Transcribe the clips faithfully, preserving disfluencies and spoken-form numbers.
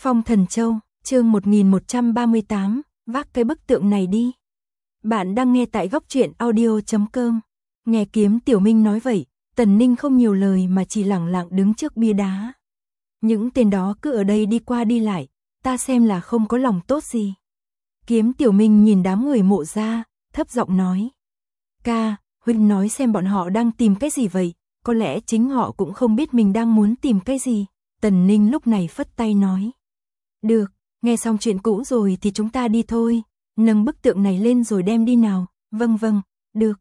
Phong Thần Châu, chương một nghìn một trăm ba mươi tám, vác cái bức tượng này đi. Bạn đang nghe tại góc truyện audio chấm com. Nghe Kiếm Tiểu Minh nói vậy, Tần Ninh không nhiều lời mà chỉ lẳng lặng đứng trước bia đá. Những tên đó cứ ở đây đi qua đi lại, ta xem là không có lòng tốt gì. Kiếm Tiểu Minh nhìn đám người Mộ gia, thấp giọng nói. Ca, huynh nói xem bọn họ đang tìm cái gì vậy, có lẽ chính họ cũng không biết mình đang muốn tìm cái gì. Tần Ninh lúc này phất tay nói. Được, nghe xong chuyện cũ rồi thì chúng ta đi thôi, nâng bức tượng này lên rồi đem đi nào. Vâng vâng, được.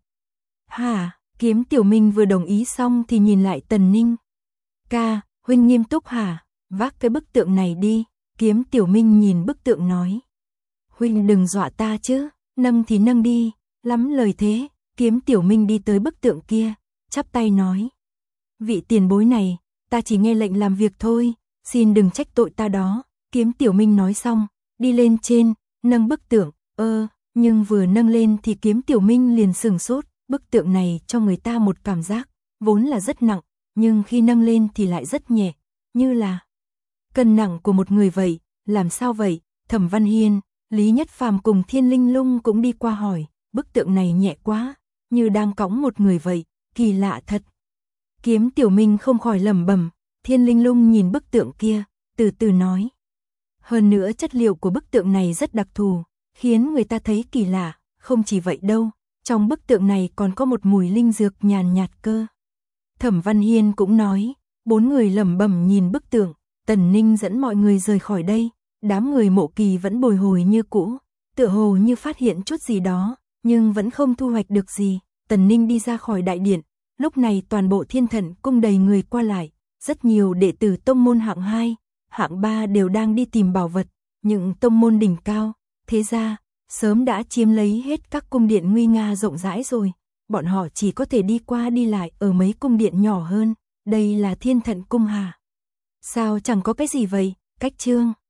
Hả, Kiếm Tiểu Minh vừa đồng ý xong thì nhìn lại Tần Ninh. Ca, huynh nghiêm túc hả, vác cái bức tượng này đi. Kiếm Tiểu Minh nhìn bức tượng nói. Huynh đừng dọa ta chứ, nâng thì nâng đi, lắm lời thế. Kiếm Tiểu Minh đi tới bức tượng kia, chắp tay nói. Vị tiền bối này, ta chỉ nghe lệnh làm việc thôi, xin đừng trách tội ta đó. Kiếm Tiểu Minh nói xong, đi lên trên, nâng bức tượng, ơ, nhưng vừa nâng lên thì Kiếm Tiểu Minh liền sừng sốt, bức tượng này cho người ta một cảm giác, vốn là rất nặng, nhưng khi nâng lên thì lại rất nhẹ, như là cân nặng của một người vậy. Làm sao vậy? Thẩm Văn Hiên, Lý Nhất Phàm cùng Thiên Linh Lung cũng đi qua hỏi, bức tượng này nhẹ quá, như đang cõng một người vậy, kỳ lạ thật. Kiếm Tiểu Minh không khỏi lẩm bẩm. Thiên Linh Lung nhìn bức tượng kia, từ từ nói. Hơn nữa chất liệu của bức tượng này rất đặc thù, khiến người ta thấy kỳ lạ, không chỉ vậy đâu, trong bức tượng này còn có một mùi linh dược nhàn nhạt cơ. Thẩm Văn Hiên cũng nói, bốn người lẩm bẩm nhìn bức tượng. Tần Ninh dẫn mọi người rời khỏi đây, đám người Mộ Kỳ vẫn bồi hồi như cũ, tựa hồ như phát hiện chút gì đó, nhưng vẫn không thu hoạch được gì. Tần Ninh đi ra khỏi đại điện, lúc này toàn bộ Thiên Thần cung đầy người qua lại, rất nhiều đệ tử tông môn hạng hai, hạng ba đều đang đi tìm bảo vật, những tông môn đỉnh cao, thế ra, sớm đã chiếm lấy hết các cung điện nguy nga rộng rãi rồi, bọn họ chỉ có thể đi qua đi lại ở mấy cung điện nhỏ hơn, đây là Thiên Thần cung hả? Sao chẳng có cái gì vậy? Cách chương